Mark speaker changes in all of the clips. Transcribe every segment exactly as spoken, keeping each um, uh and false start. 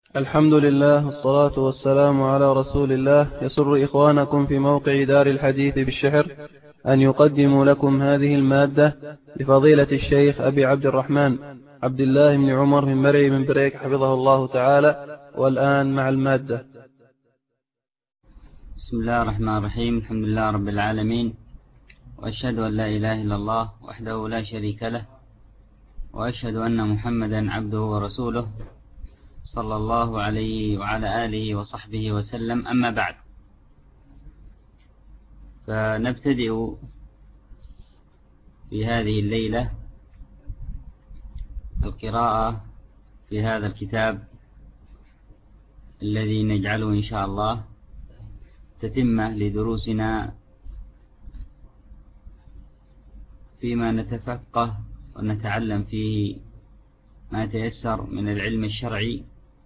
Speaker 1: الحمد لله والصلاة والسلام على رسول الله. يسر إخوانكم في موقع دار الحديث بالشحر أن يقدموا لكم هذه المادة لفضيلة الشيخ أبي عبد الرحمن عبد الله بن عمر من مرعي من بريك حفظه الله تعالى. والآن مع المادة.
Speaker 2: بسم الله الرحمن الرحيم. الحمد لله رب العالمين، وأشهد أن لا إله إلا الله وحده لا شريك له، وأشهد أن محمدا عبده ورسوله صلى الله عليه وعلى آله وصحبه وسلم. أما بعد، فنبتدئ في هذه الليلة القراءة في هذا الكتاب الذي نجعله إن شاء الله تتمة لدروسنا فيما نتفقه ونتعلم فيه ما تيسر من العلم الشرعي.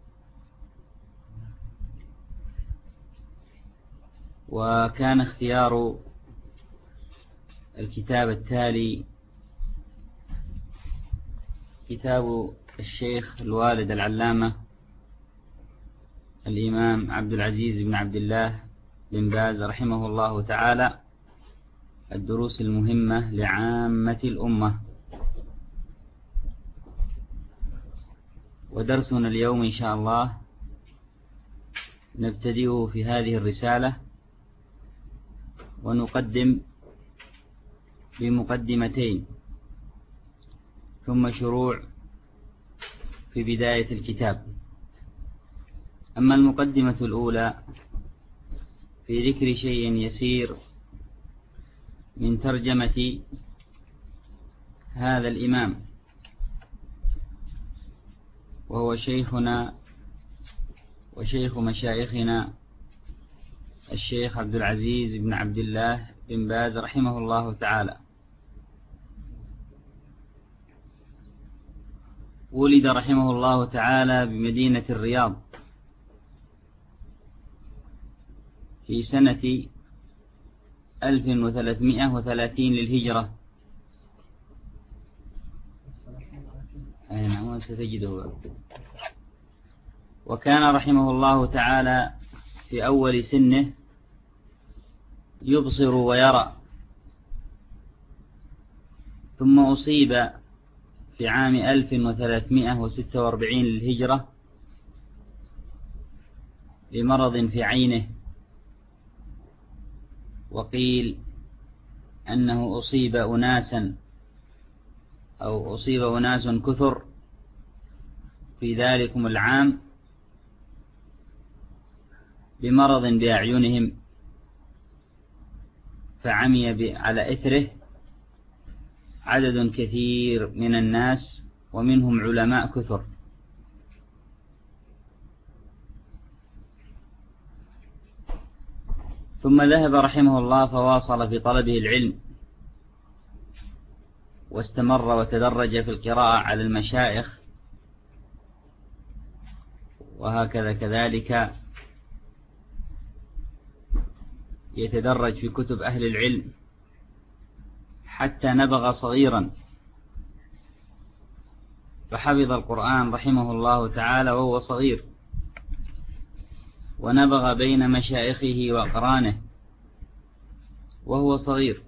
Speaker 2: وكان اختيار الكتاب التالي كتاب الشيخ الوالد العلامة الإمام عبد العزيز بن عبد الله بن باز رحمه الله تعالى، الدروس المهمة لعامة الأمة. ودرسنا اليوم إن شاء الله نبتدئ في هذه الرسالة، ونقدم بمقدمتين ثم شروع في بداية الكتاب. أما المقدمة الأولى في ذكر شيء يسير من ترجمة هذا الإمام، وهو شيخنا وشيخ مشايخنا الشيخ عبد العزيز بن عبد الله بن باز رحمه الله تعالى. ولد رحمه الله تعالى بمدينة الرياض في سنة ألف وثلاثمائة وثلاثين للهجرة. أي نعم ستجده. وكان رحمه الله تعالى في أول سنه يبصر ويرى، ثم أصيب في عام ألف وثلاثمائة وستة وأربعين للهجرة بمرض في عينه، وقيل أنه أصيب أناسا أو أصيب أناس كثر في ذلكم العام بمرض بأعينهم، فعمي على إثره عدد كثير من الناس ومنهم علماء كثر. ثم ذهب رحمه الله فواصل في طلبه العلم، واستمر وتدرج في القراءة على المشايخ، وهكذا كذلك يتدرج في كتب أهل العلم حتى نبغ صغيرا، فحفظ القرآن رحمه الله تعالى وهو صغير، ونبغ بين مشايخه وأقرانه وهو صغير.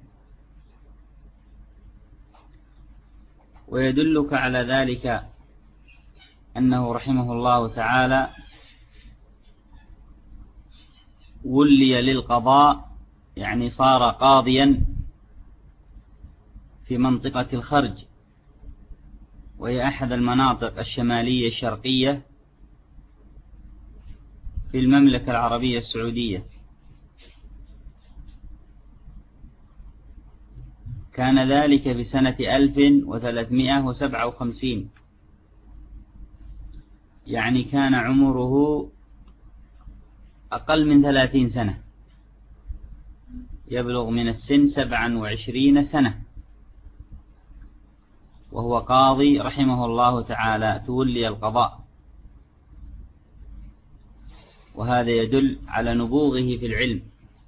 Speaker 2: ويدلك على ذلك أنه رحمه الله تعالى ولي للقضاء، يعني صار قاضيا في منطقة الخرج، وهي أحد المناطق الشمالية الشرقية في المملكة العربية السعودية. كان ذلك بسنة ألف وثلاثمائة وسبعة وخمسين، يعني كان عمره أقل من ثلاثين سنة، يبلغ من السن سبعا وعشرين سنة، وهو قاضي رحمه الله تعالى تولي القضاء. وهذا يدل على نبوغه في العلم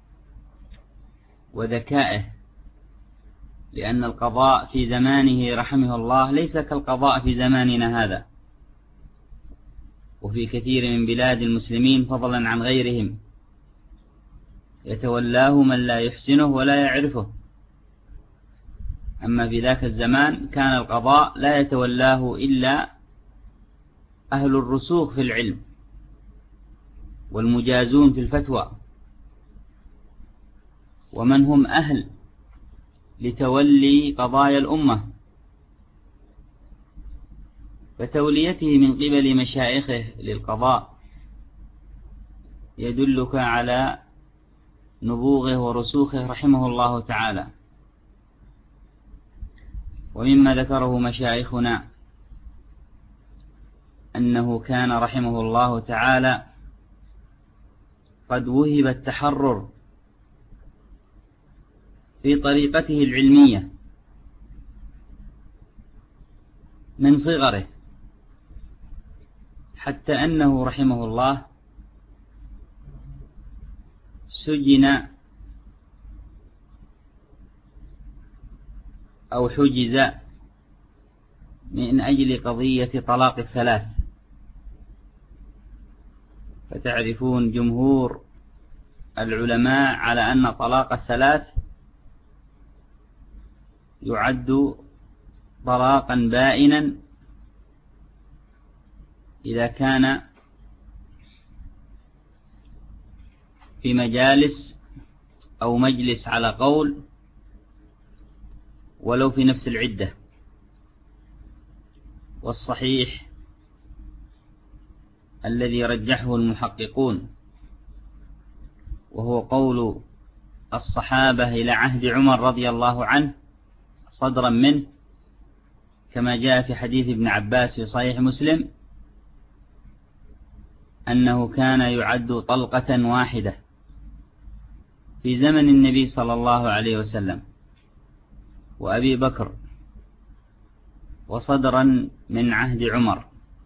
Speaker 2: وذكائه، لأن القضاء في زمانه رحمه الله ليس كالقضاء في زماننا هذا. وفي كثير من بلاد المسلمين فضلا عن غيرهم، يتولاه من لا يحسنه ولا يعرفه. أما في ذاك الزمان كان القضاء لا يتولاه إلا أهل الرسوخ في العلم والمجازون في الفتوى، ومن هم أهل لتولي قضايا الأمة. فتوليته من قبل مشايخه للقضاء يدلك على نبوغه ورسوخه رحمه الله تعالى. ومما ذكره مشايخنا أنه كان رحمه الله تعالى قد وهب التحرر في طريقته العلمية من صغره، حتى أنه رحمه الله سجن أو حجز من أجل قضية طلاق الثلاث. فتعرفون جمهور العلماء على أن طلاق الثلاث يعد طلاقا بائنا إذا كان في مجالس أو مجلس على قول ولو في نفس العدة. والصحيح الذي رجحه المحققون وهو قول الصحابة إلى عهد عمر رضي الله عنه صدرا منه، كما جاء في حديث ابن عباس في صحيح مسلم أنه كان يعد طلقة واحدة في زمن النبي صلى الله عليه وسلم وأبي بكر، وصدرا من عهد عمر.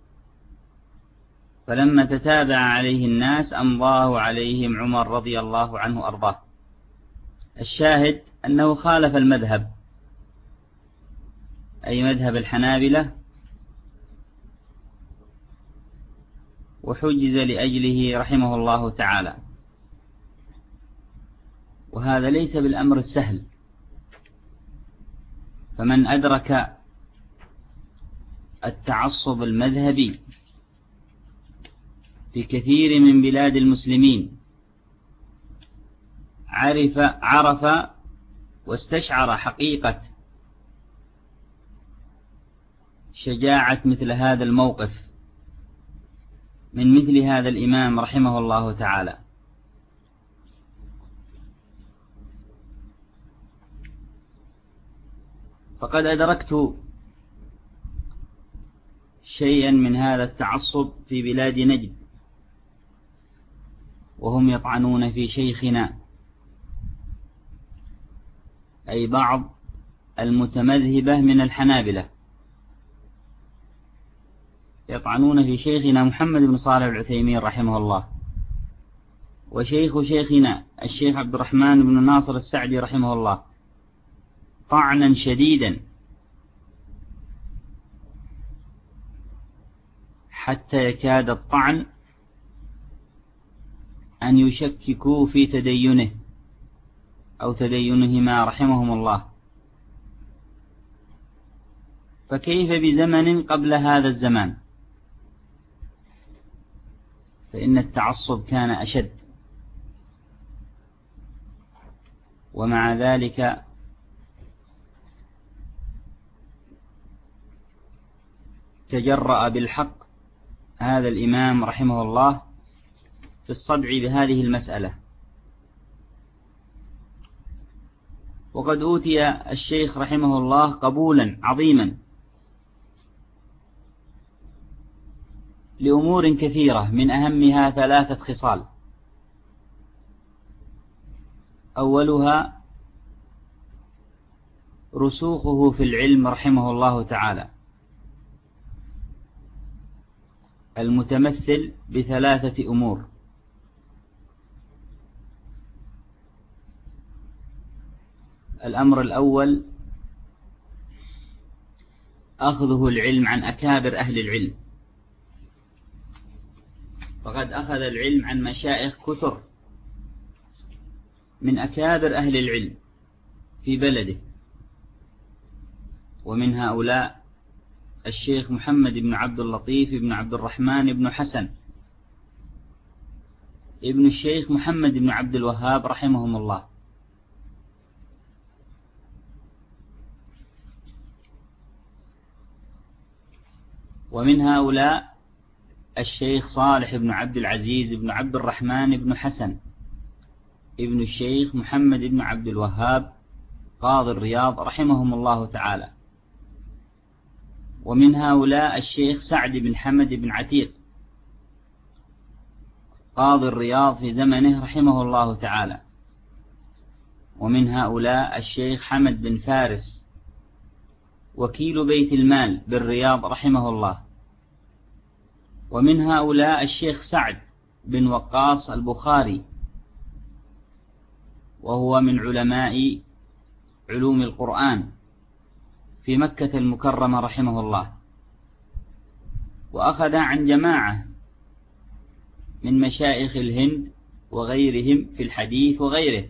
Speaker 2: فلما تتابع عليه الناس أمضاه عليهم عمر رضي الله عنه أرضاه. الشاهد أنه خالف المذهب، أي مذهب الحنابلة، وحجز لأجله رحمه الله تعالى. وهذا ليس بالأمر السهل، فمن أدرك التعصب المذهبي في كثير من بلاد المسلمين عرف عرف واستشعر حقيقة شجاعة مثل هذا الموقف من مثل هذا الإمام رحمه الله تعالى. فقد أدركت شيئا من هذا التعصب في بلاد نجد، وهم يطعنون في شيخنا، أي بعض المتمذهبة من الحنابلة يطعنون في شيخنا محمد بن صالح العثيمين رحمه الله، وشيخ شيخنا الشيخ عبد الرحمن بن ناصر السعدي رحمه الله، طعنا شديدا حتى يكاد الطعن أن يشككوا في تدينه أو تدينهما رحمهم الله. فكيف بزمن قبل هذا الزمان؟ فإن التعصب كان أشد. ومع ذلك تجرأ بالحق هذا الإمام رحمه الله في الصدع بهذه المسألة. وقد أوتي الشيخ رحمه الله قبولا عظيما لأمور كثيرة، من أهمها ثلاثة خصال. أولها رسوخه في العلم رحمه الله تعالى، المتمثل بثلاثة أمور. الأمر الأول أخذه العلم عن أكابر أهل العلم، فقد أخذ العلم عن مشايخ كثر من أكابر أهل العلم في بلده، ومن هؤلاء الشيخ محمد بن عبد اللطيف بن عبد الرحمن بن حسن ابن الشيخ محمد بن عبد الوهاب رحمهم الله، ومن هؤلاء الشيخ صالح بن عبد العزيز بن عبد الرحمن بن حسن ابن الشيخ محمد بن عبد الوهاب قاضي الرياض رحمهم الله تعالى، ومن هؤلاء الشيخ سعد بن حمد بن عتيق قاضي الرياض في زمنه رحمه الله تعالى، ومن هؤلاء الشيخ حمد بن فارس وكيل بيت المال بالرياض رحمه الله، ومن هؤلاء الشيخ سعد بن وقاص البخاري وهو من علماء علوم القرآن في مكة المكرمة رحمه الله، وأخذ عن جماعة من مشايخ الهند وغيرهم في الحديث وغيره،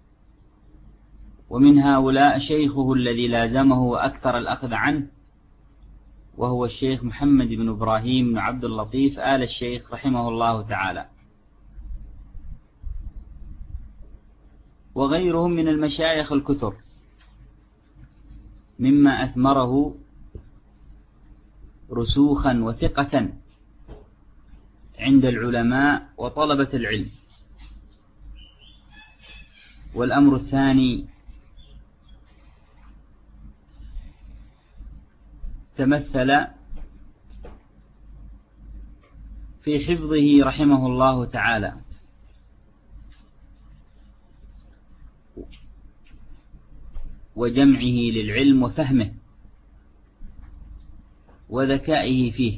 Speaker 2: ومن هؤلاء شيخه الذي لازمه وأكثر الأخذ عنه وهو الشيخ محمد بن إبراهيم بن عبد اللطيف آل الشيخ رحمه الله تعالى، وغيرهم من المشايخ الكثر مما أثمره رسوخا وثقة عند العلماء وطلبة العلم. والأمر الثاني تمثل في حفظه رحمه الله تعالى وجمعه للعلم وفهمه وذكائه فيه،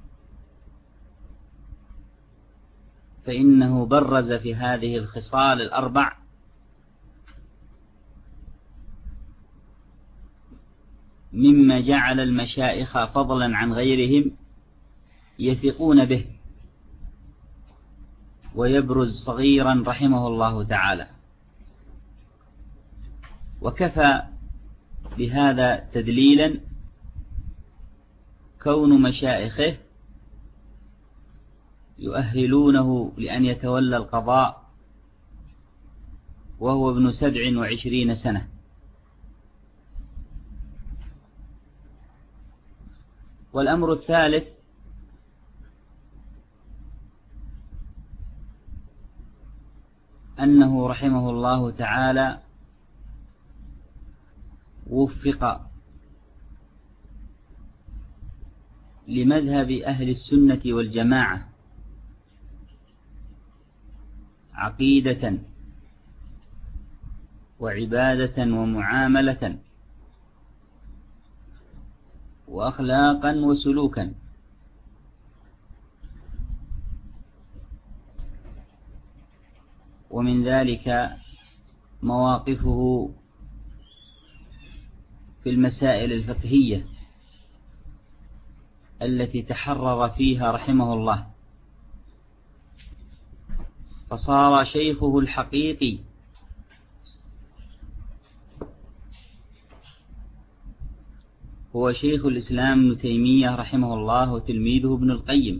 Speaker 2: فإنه برز في هذه الخصال الأربع مما جعل المشايخ فضلا عن غيرهم يثقون به، ويبرز صغيرا رحمه الله تعالى. وكفى بهذا تدليلا كون مشايخه يؤهلونه لأن يتولى القضاء وهو ابن سبع وعشرين سنة. والأمر الثالث أنه رحمه الله تعالى وفق لمذهب أهل السنة والجماعة عقيدة وعبادة ومعاملة وأخلاقا وسلوكا، ومن ذلك مواقفه في المسائل الفقهية التي تحرر فيها رحمه الله، فصار شيخه الحقيقي هو شيخ الإسلام ابن تيمية رحمه الله وتلميذه ابن القيم،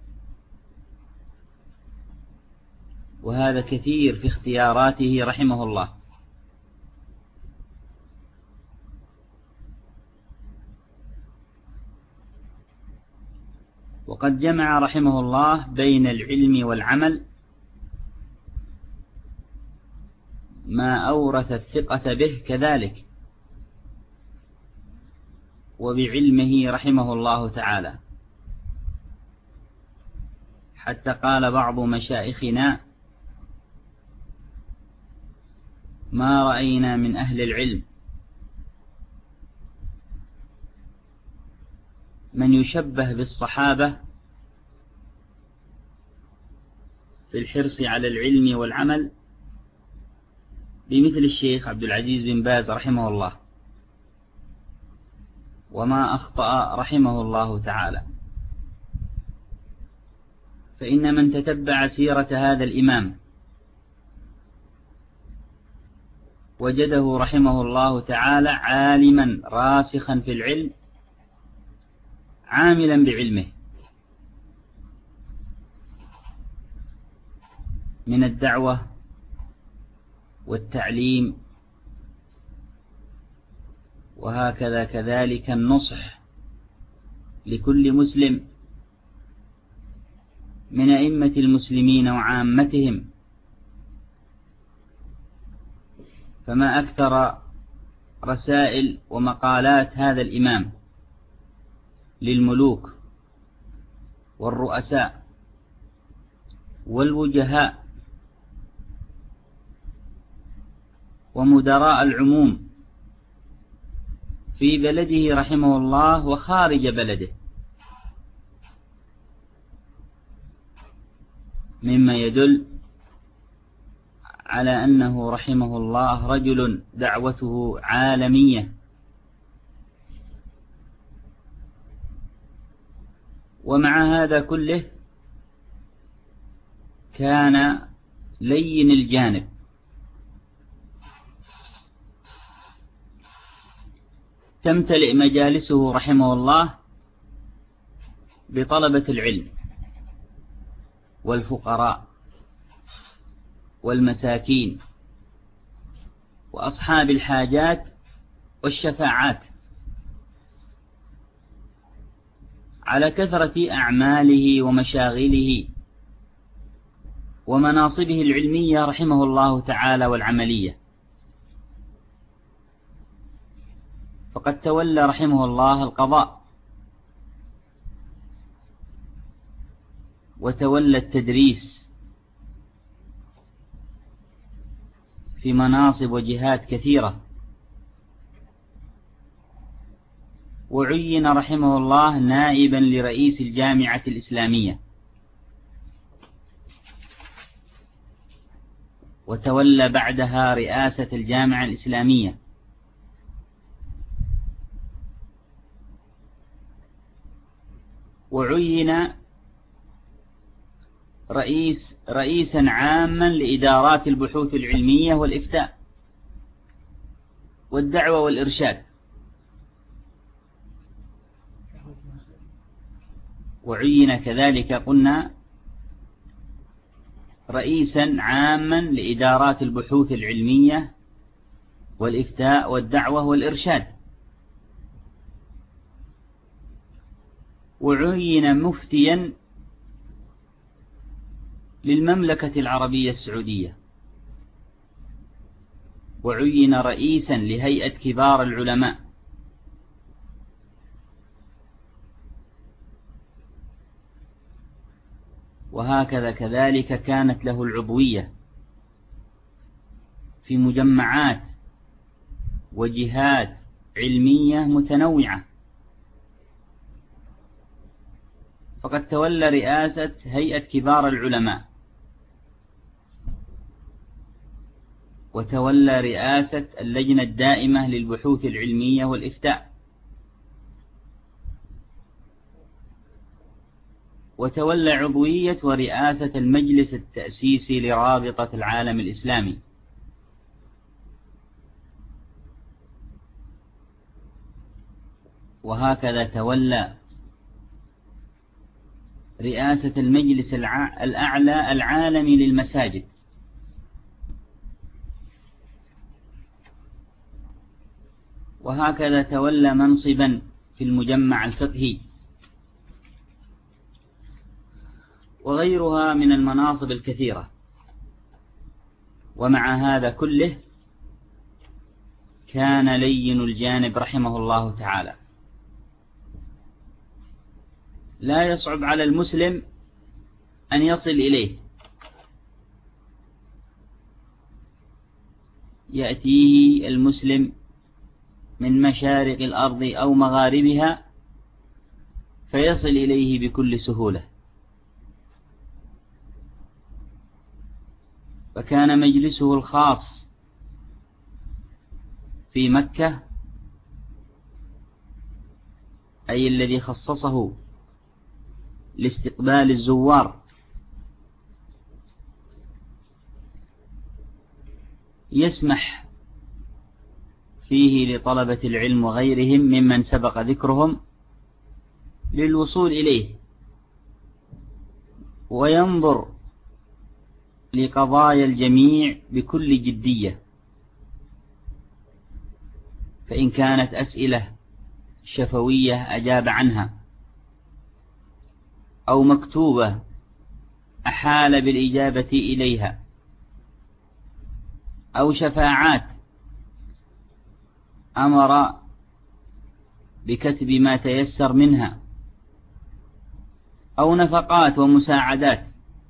Speaker 2: وهذا كثير في اختياراته رحمه الله. وقد جمع رحمه الله بين العلم والعمل ما أورث الثقة به كذلك، وبعلمه رحمه الله تعالى، حتى قال بعض مشايخنا: ما رأينا من أهل العلم من يشبه بالصحابة في الحرص على العلم والعمل بمثل الشيخ عبد العزيز بن باز رحمه الله، وما أخطأ رحمه الله تعالى. فإن من تتبع سيرة هذا الإمام وجده رحمه الله تعالى عالما راسخا في العلم عاملا بعلمه من الدعوة والتعليم، وهكذا كذلك النصح لكل مسلم من أئمة المسلمين وعامتهم. فما أكثر رسائل ومقالات هذا الإمام للملوك والرؤساء والوجهاء ومدراء العموم في بلده رحمه الله وخارج بلده، مما يدل على أنه رحمه الله رجل دعوته عالمية. ومع هذا كله كان لين الجانب، تمتلئ مجالسه رحمه الله بطلبة العلم والفقراء والمساكين وأصحاب الحاجات والشفاعات، على كثرة أعماله ومشاغله ومناصبه العلمية رحمه الله تعالى والعملية. فقد تولى رحمه الله القضاء، وتولى التدريس في مناصب وجهات كثيرة، وعين رحمه الله نائبا لرئيس الجامعة الإسلامية، وتولى بعدها رئاسة الجامعة الإسلامية، وعين رئيس رئيسا عاما لإدارات البحوث العلمية والإفتاء والدعوة والإرشاد، وعين كذلك قلنا رئيسا عاما لإدارات البحوث العلمية والإفتاء والدعوة والإرشاد، وعين مفتيا للمملكة العربية السعودية، وعين رئيسا لهيئة كبار العلماء، وهكذا كذلك كانت له العضوية في مجمعات وجهات علمية متنوعة. فقد تولى رئاسة هيئة كبار العلماء، وتولى رئاسة اللجنة الدائمة للبحوث العلمية والإفتاء، وتولى عضوية ورئاسة المجلس التأسيسي لرابطة العالم الإسلامي، وهكذا تولى رئاسة المجلس الأعلى العالمي للمساجد، وهكذا تولى منصبا في المجمع الفقهي، وغيرها من المناصب الكثيرة. ومع هذا كله كان لين الجانب رحمه الله تعالى، لا يصعب على المسلم أن يصل إليه، يأتيه المسلم من مشارق الأرض أو مغاربها فيصل إليه بكل سهولة. فكان مجلسه الخاص في مكة، أي الذي خصصه لاستقبال الزوار يسمح فيه لطلبة العلم وغيرهم ممن سبق ذكرهم للوصول إليه، وينظر لقضايا الجميع بكل جدية، فإن كانت أسئلة شفوية أجاب عنها، أو مكتوبة أحال بالإجابة إليها، أو شفاعات أمر بكتب ما تيسر منها، أو نفقات ومساعدات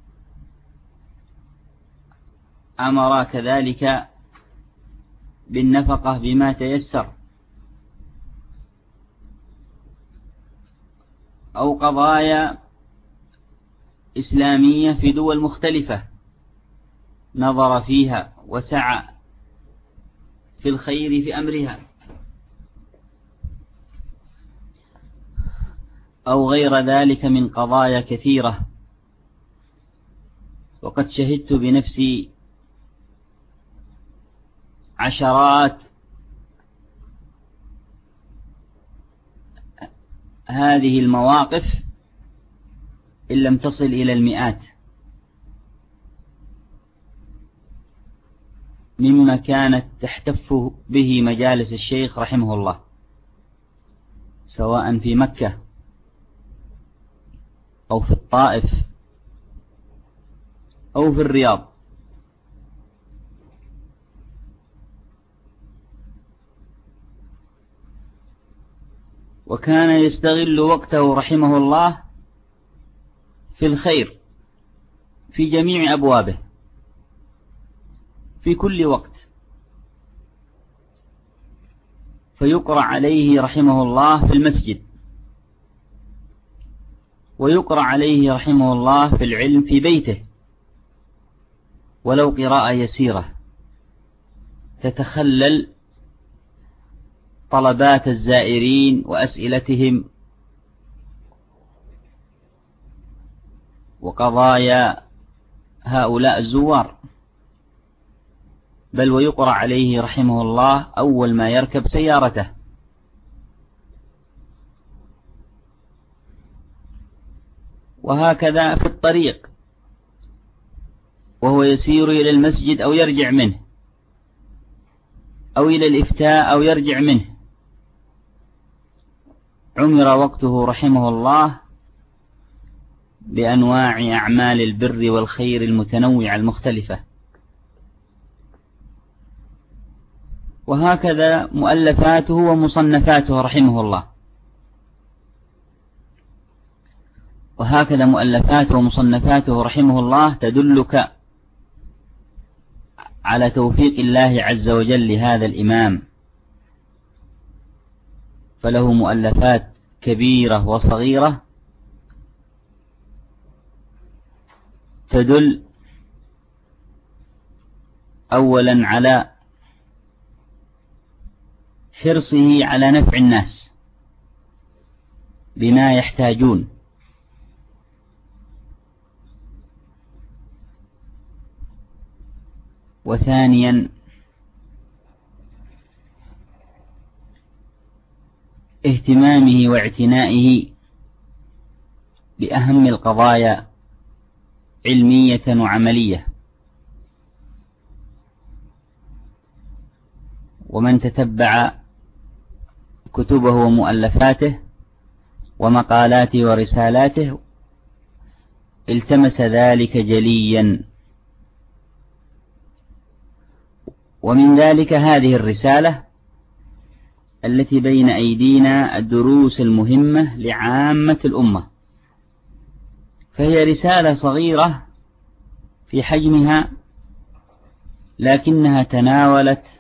Speaker 2: أمر كذلك بالنفقة بما تيسر، أو قضايا إسلامية في دول مختلفة نظر فيها وسعى في الخير في أمرها، أو غير ذلك من قضايا كثيرة. وقد شهدت بنفسي عشرات هذه المواقف إن لم تصل إلى المئات، مما كانت تحتف به مجالس الشيخ رحمه الله، سواء في مكة أو في الطائف أو في الرياض. وكان يستغل وقته رحمه الله في الخير في جميع أبوابه في كل وقت، فيقرأ عليه رحمه الله في المسجد، ويقرأ عليه رحمه الله في العلم في بيته، ولو قراءة يسيرة تتخلل طلبات الزائرين وأسئلتهم وقضايا هؤلاء الزوار، بل ويقرأ عليه رحمه الله أول ما يركب سيارته. وهكذا في الطريق وهو يسير إلى المسجد أو يرجع منه، أو إلى الإفتاء أو يرجع منه، عمر وقته رحمه الله بأنواع أعمال البر والخير المتنوعة المختلفة. وهكذا مؤلفاته ومصنفاته رحمه الله، وهكذا مؤلفاته ومصنفاته رحمه الله تدلك على توفيق الله عز وجل لهذا الإمام، فله مؤلفات كبيرة وصغيرة تدل أولا على حرصه على نفع الناس بما يحتاجون، وثانيا اهتمامه واعتنائه بأهم القضايا علمية وعملية. ومن تتبع كتبه ومؤلفاته ومقالاته ورسالاته التمس ذلك جليا، ومن ذلك هذه الرسالة التي بين أيدينا، الدروس المهمة لعامة الأمة، فهي رسالة صغيرة في حجمها، لكنها تناولت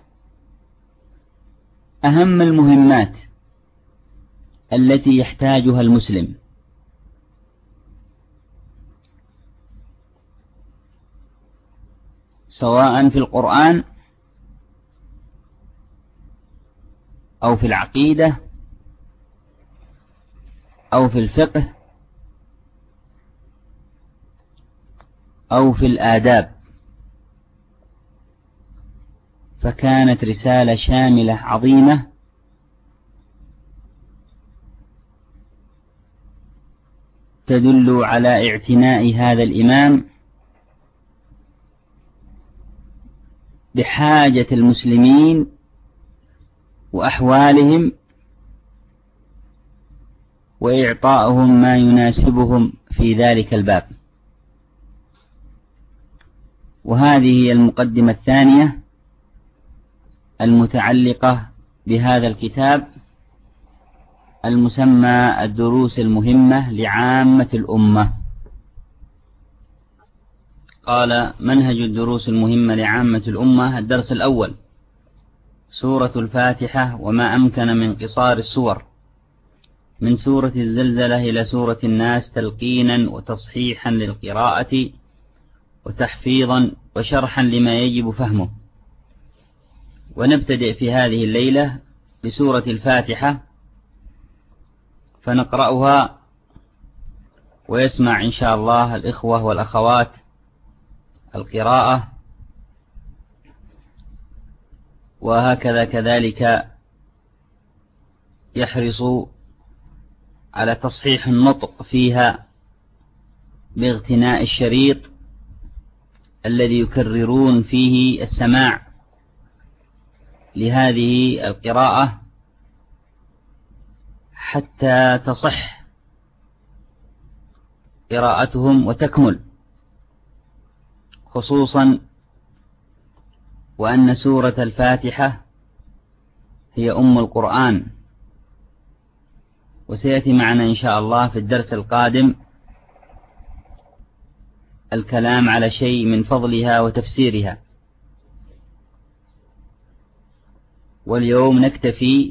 Speaker 2: أهم المهمات التي يحتاجها المسلم، سواء في القرآن أو في العقيدة أو في الفقه أو في الآداب. فكانت رسالة شاملة عظيمة تدل على اعتناء هذا الإمام بحاجة المسلمين وأحوالهم وإعطائهم ما يناسبهم في ذلك الباب. وهذه هي المقدمة الثانية المتعلقة بهذا الكتاب المسمى الدروس المهمة لعامة الأمة. قال: منهج الدروس المهمة لعامة الأمة. الدرس الأول: سورة الفاتحة وما أمكن من قصار السور، من سورة الزلزلة إلى سورة الناس، تلقينا وتصحيحا للقراءة وتحفيظا وشرحا لما يجب فهمه. ونبتدئ في هذه الليلة بسورة الفاتحة، فنقرأها ويسمع إن شاء الله الإخوة والأخوات القراءة، وهكذا كذلك يحرص على تصحيح النطق فيها باغتناء الشريط الذي يكررون فيه السماع لهذه القراءة حتى تصح قراءتهم وتكمل، خصوصا وأن سورة الفاتحة هي أم القرآن. وسيأتي معنا إن شاء الله في الدرس القادم الكلام على شيء من فضلها وتفسيرها، واليوم نكتفي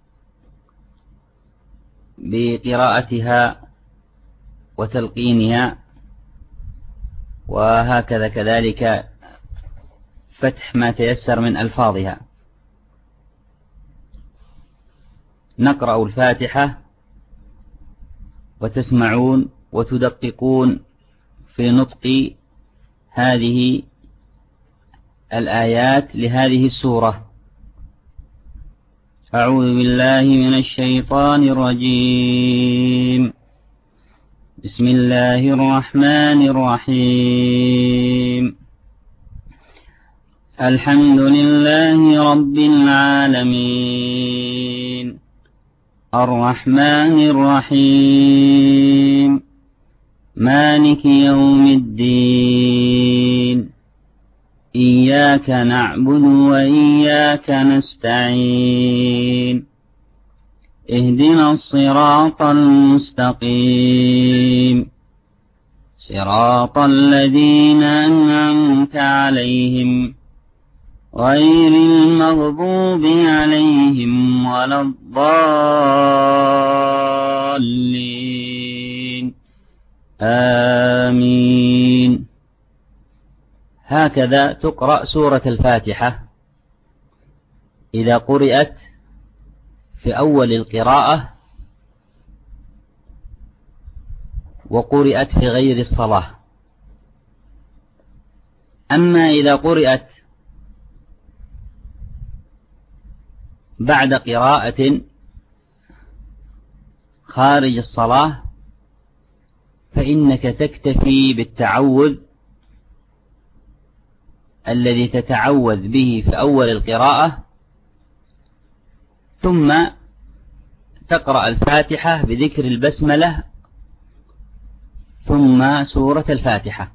Speaker 2: بقراءتها وتلقينها، وهكذا كذلك فتح ما تيسر من ألفاظها. نقرأ الفاتحة وتسمعون وتدققون في نطق هذه الآيات لهذه السورة. أعوذ بالله من الشيطان الرجيم. بسم الله الرحمن الرحيم. الحمد لله رب العالمين، الرحمن الرحيم، مالك يوم الدين، إياك نعبد وإياك نستعين، اهدنا الصراط المستقيم، صراط الذين أنعمت عليهم غير المغضوب عليهم ولا الضالين، آمين. هكذا تقرأ سورة الفاتحة إذا قرأت في أول القراءة وقرأت في غير الصلاة. أما إذا قرأت بعد قراءة خارج الصلاة فإنك تكتفي بالتعوذ الذي تتعوذ به في أول القراءة، ثم تقرأ الفاتحة بذكر البسملة ثم سورة الفاتحة.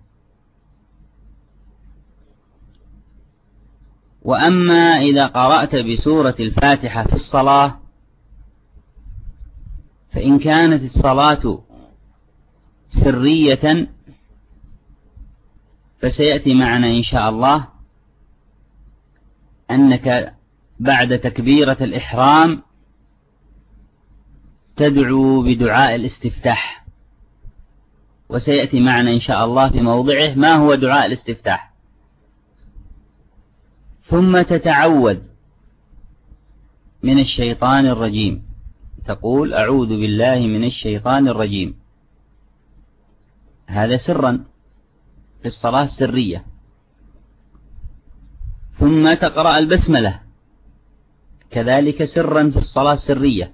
Speaker 2: وأما إذا قرأت بسورة الفاتحة في الصلاة فإن كانت الصلاة سرية فسيأتي معنا إن شاء الله أنك بعد تكبيرة الإحرام تدعو بدعاء الاستفتاح، وسيأتي معنا إن شاء الله في موضعه ما هو دعاء الاستفتاح. ثم تتعوذ من الشيطان الرجيم، تقول أعوذ بالله من الشيطان الرجيم، هذا سرا في الصلاة السرية. ثم تقرأ البسملة كذلك سرا في الصلاة السرية،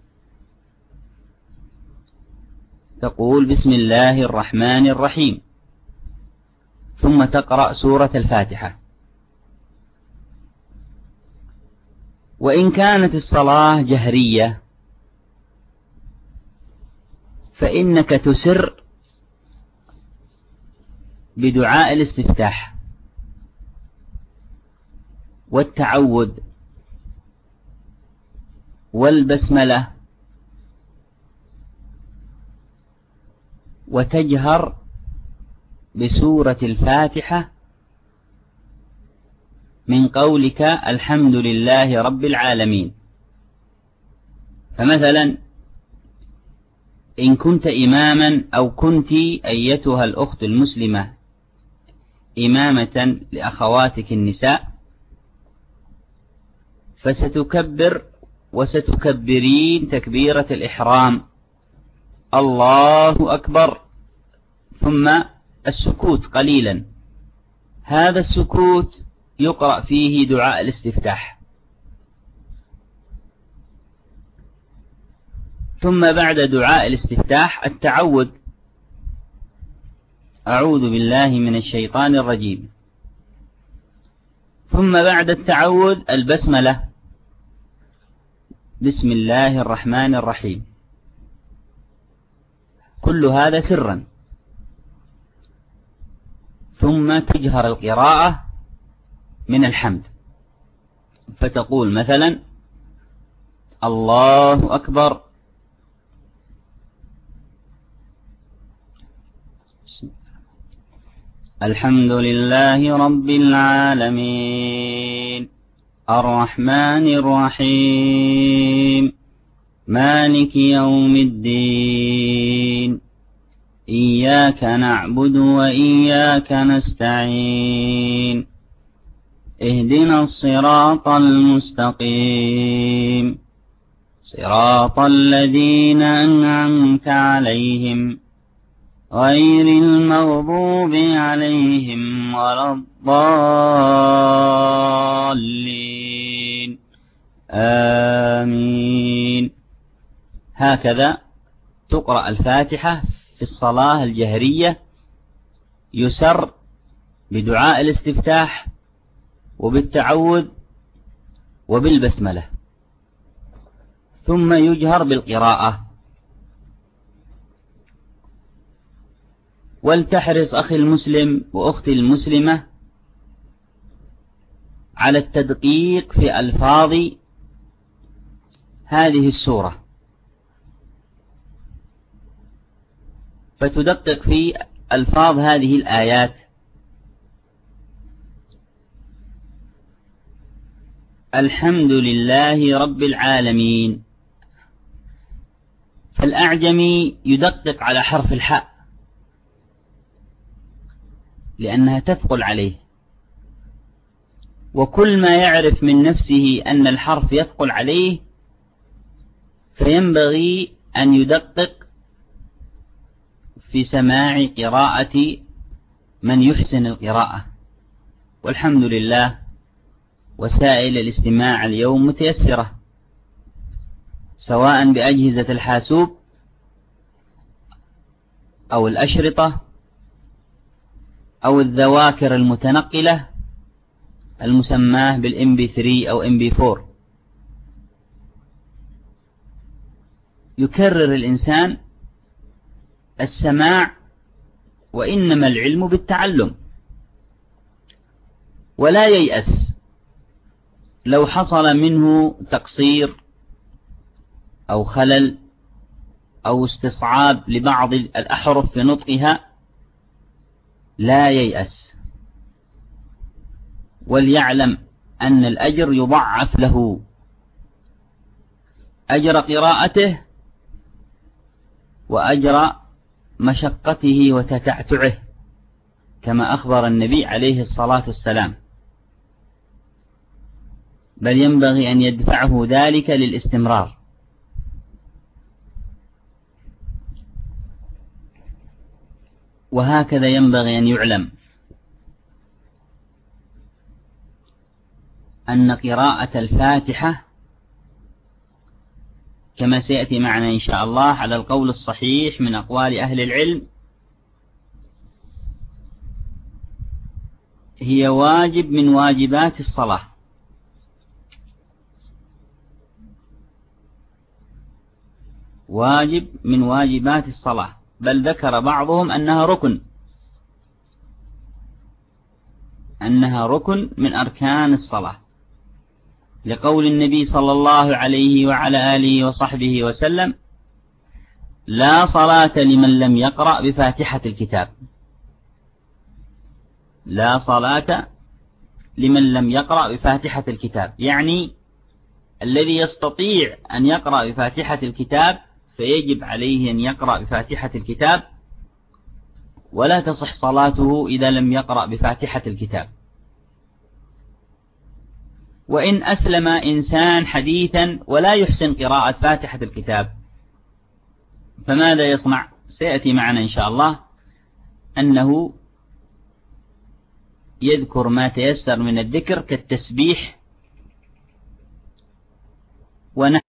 Speaker 2: تقول بسم الله الرحمن الرحيم، ثم تقرأ سورة الفاتحة. وإن كانت الصلاة جهرية فإنك تسر بدعاء الاستفتاح والتعوذ والبسملة، وتجهر بسورة الفاتحة من قولك الحمد لله رب العالمين. فمثلا إن كنت إماما أو كنت أيتها الأخت المسلمة إمامة لأخواتك النساء، فستكبر وستكبرين تكبيرة الإحرام الله أكبر، ثم السكوت قليلا، هذا السكوت يقرأ فيه دعاء الاستفتاح. ثم بعد دعاء الاستفتاح التعوذ، أعوذ بالله من الشيطان الرجيم. ثم بعد التعوذ البسملة، بسم الله الرحمن الرحيم، كل هذا سرا. ثم تجهر القراءة من الحمد، فتقول مثلا الله أكبر، الحمد لله رب العالمين الرحمن الرحيم مالك يوم الدين إياك نعبد وإياك نستعين اهدنا الصراط المستقيم صراط الذين أنعمت عليهم غير المغضوب عليهم ولا الضالين آمين. هكذا تقرأ الفاتحة في الصلاة الجهرية، يسر بدعاء الاستفتاح وبالتعوذ وبالبسملة، ثم يجهر بالقراءة. ولتحرص أخي المسلم وأختي المسلمة على التدقيق في ألفاظ هذه السورة، فتدقق في ألفاظ هذه الآيات. الحمد لله رب العالمين، فالأعجمي يدقق على حرف الحاء لأنها تثقل عليه، وكل ما يعرف من نفسه أن الحرف يثقل عليه فينبغي أن يدقق في سماع قراءة من يحسن القراءة. والحمد لله وسائل الاستماع اليوم متيسرة، سواء بأجهزة الحاسوب أو الأشرطة أو الذواكر المتنقلة المسماه بالإم بي ثري أو إم بي فور. يكرر الإنسان السماع، وإنما العلم بالتعلم، ولا ييأس لو حصل منه تقصير أو خلل أو استصعاب لبعض الأحرف في نطقها، لا ييأس، وليعلم أن الأجر يضعف له، أجر قراءته وأجر مشقته وتتعتعه، كما أخبر النبي عليه الصلاة والسلام، بل ينبغي أن يدفعه ذلك للاستمرار. وهكذا ينبغي أن يعلم أن قراءة الفاتحة كما سيأتي معنا إن شاء الله على القول الصحيح من أقوال أهل العلم هي واجب من واجبات الصلاة، واجب من واجبات الصلاة، بل ذكر بعضهم أنها ركن، أنها ركن من أركان الصلاة، لقول النبي صلى الله عليه وعلى آله وصحبه وسلم: لا صلاة لمن لم يقرأ بفاتحة الكتاب. لا صلاة لمن لم يقرأ بفاتحة الكتاب، يعني الذي يستطيع أن يقرأ بفاتحة الكتاب فيجب عليه أن يقرأ بفاتحة الكتاب، ولا تصح صلاته إذا لم يقرأ بفاتحة الكتاب. وإن أسلم إنسان حديثا ولا يحسن قراءة فاتحة الكتاب فماذا يصنع؟ سيأتي معنا إن شاء الله أنه يذكر ما تيسر من الذكر كالتسبيح ونحو